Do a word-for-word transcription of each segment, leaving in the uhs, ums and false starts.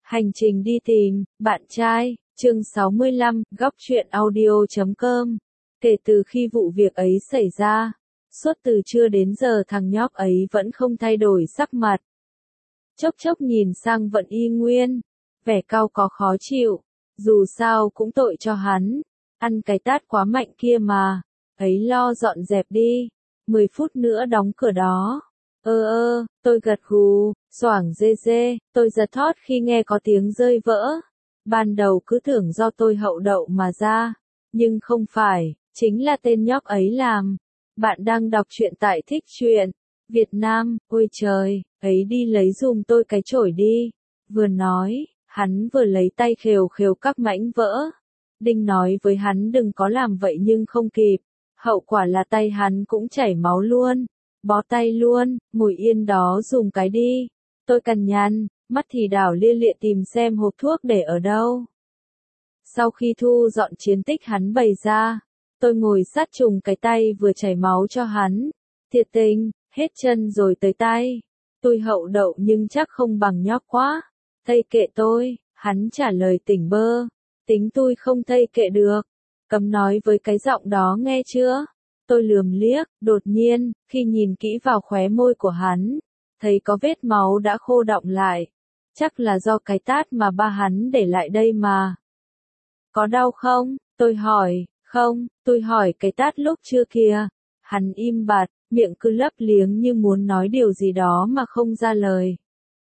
Hành trình đi tìm bạn trai, chương sáu mươi lăm, góc truyện audio chấm com. Kể từ khi vụ việc ấy xảy ra, suốt từ trưa đến giờ thằng nhóc ấy vẫn không thay đổi sắc mặt. Chốc chốc nhìn sang vẫn y nguyên, vẻ cau có khó chịu, dù sao cũng tội cho hắn, ăn cái tát quá mạnh kia mà, ấy lo dọn dẹp đi, mười phút nữa đóng cửa đó. Ơ ơ, tôi gật gù, xoảng dê dê, tôi giật thót khi nghe có tiếng rơi vỡ. Ban đầu cứ tưởng do tôi hậu đậu mà ra, nhưng không phải, chính là tên nhóc ấy làm. Bạn đang đọc truyện tại Thích Truyện Việt Nam, ôi trời, ấy đi lấy giùm tôi cái chổi đi. Vừa nói, hắn vừa lấy tay khều khều các mảnh vỡ. Đinh nói với hắn đừng có làm vậy nhưng không kịp, hậu quả là tay hắn cũng chảy máu luôn. Bó tay luôn, ngồi yên đó dùng cái đi. Tôi cằn nhằn, mắt thì đảo lia lịa tìm xem hộp thuốc để ở đâu. Sau khi thu dọn chiến tích hắn bày ra, tôi ngồi sát trùng cái tay vừa chảy máu cho hắn. Thiệt tình, hết chân rồi tới tay. Tôi hậu đậu nhưng chắc không bằng nhóc quá. Thây kệ tôi, hắn trả lời tỉnh bơ. Tính tôi không thây kệ được. Cấm nói với cái giọng đó nghe chưa? Tôi lườm liếc, đột nhiên, khi nhìn kỹ vào khóe môi của hắn, thấy có vết máu đã khô đọng lại. Chắc là do cái tát mà ba hắn để lại đây mà. Có đau không? Tôi hỏi, không, tôi hỏi cái tát lúc trưa kìa. Hắn im bặt, miệng cứ lấp liếng như muốn nói điều gì đó mà không ra lời.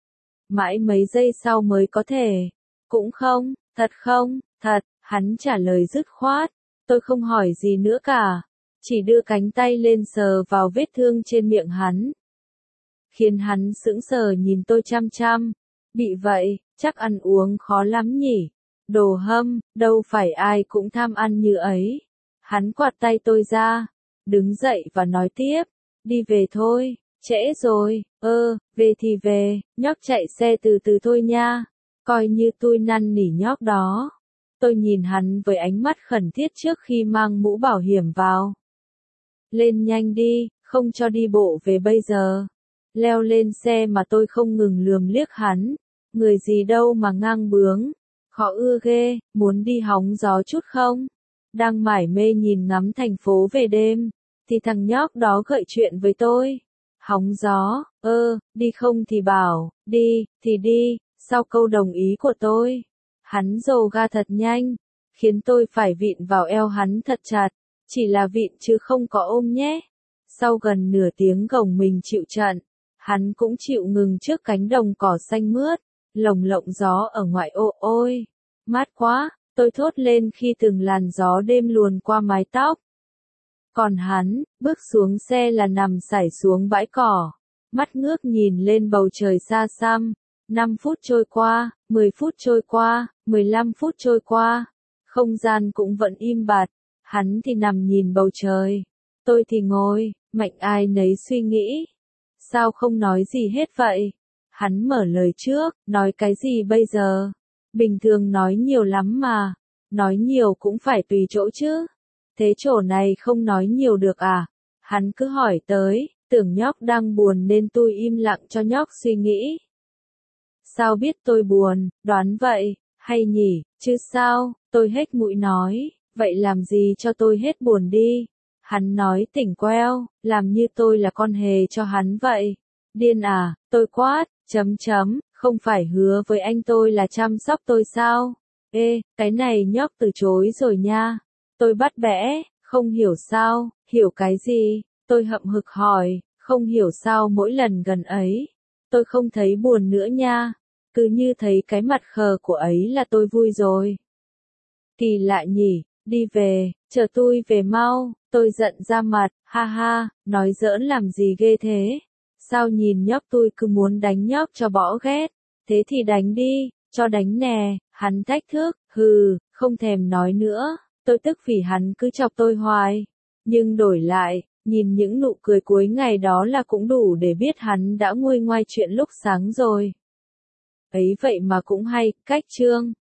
Mãi mấy giây sau mới có thể. Cũng không, thật không, thật, hắn trả lời dứt khoát. Tôi không hỏi gì nữa cả. Chỉ đưa cánh tay lên sờ vào vết thương trên miệng hắn. Khiến hắn sững sờ nhìn tôi chăm chăm. Bị vậy, chắc ăn uống khó lắm nhỉ. Đồ hâm, đâu phải ai cũng tham ăn như ấy. Hắn quạt tay tôi ra, đứng dậy và nói tiếp. Đi về thôi, trễ rồi, ơ, về thì về, nhóc chạy xe từ từ thôi nha. Coi như tôi năn nỉ nhóc đó. Tôi nhìn hắn với ánh mắt khẩn thiết trước khi mang mũ bảo hiểm vào. Lên nhanh đi, không cho đi bộ về bây giờ. Leo lên xe mà tôi không ngừng lườm liếc hắn. Người gì đâu mà ngang bướng. Khó ưa ghê, muốn đi hóng gió chút không? Đang mải mê nhìn ngắm thành phố về đêm, thì thằng nhóc đó gợi chuyện với tôi. Hóng gió, ơ, đi không thì bảo, đi, thì đi, sau câu đồng ý của tôi. Hắn dồ ga thật nhanh, khiến tôi phải vịn vào eo hắn thật chặt. Chỉ là vịn chứ không có ôm nhé. Sau gần nửa tiếng gồng mình chịu trận, hắn cũng chịu ngừng trước cánh đồng cỏ xanh mướt, lồng lộng gió ở ngoại ô ôi. Mát quá, tôi thốt lên khi từng làn gió đêm luồn qua mái tóc. Còn hắn, bước xuống xe là nằm sải xuống bãi cỏ, mắt ngước nhìn lên bầu trời xa xăm. năm phút trôi qua, mười phút trôi qua, mười lăm phút trôi qua, không gian cũng vẫn im bặt. Hắn thì nằm nhìn bầu trời, tôi thì ngồi, mạnh ai nấy suy nghĩ. Sao không nói gì hết vậy? Hắn mở lời trước, nói cái gì bây giờ? Bình thường nói nhiều lắm mà, nói nhiều cũng phải tùy chỗ chứ. Thế chỗ này không nói nhiều được à? Hắn cứ hỏi tới, tưởng nhóc đang buồn nên tôi im lặng cho nhóc suy nghĩ. Sao biết tôi buồn, đoán vậy, hay nhỉ, chứ sao, tôi hết mũi nói. Vậy làm gì cho tôi hết buồn đi. Hắn nói tỉnh queo, làm như tôi là con hề cho hắn vậy. Điên à, tôi quát, chấm chấm, không phải hứa với anh tôi là chăm sóc tôi sao? Ê, cái này nhóc từ chối rồi nha. Tôi bắt bẽ, không hiểu sao, hiểu cái gì? Tôi hậm hực hỏi, không hiểu sao mỗi lần gần ấy. Tôi không thấy buồn nữa nha. Cứ như thấy cái mặt khờ của ấy là tôi vui rồi. Kỳ lạ nhỉ. Đi về, chờ tôi về mau, tôi giận ra mặt, ha ha, nói giỡn làm gì ghê thế? Sao nhìn nhóc tôi cứ muốn đánh nhóc cho bỏ ghét? Thế thì đánh đi, cho đánh nè, hắn thách thức, hừ, không thèm nói nữa, tôi tức vì hắn cứ chọc tôi hoài. Nhưng đổi lại, nhìn những nụ cười cuối ngày đó là cũng đủ để biết hắn đã nguôi ngoai chuyện lúc sáng rồi. Ấy vậy mà cũng hay, cách chương.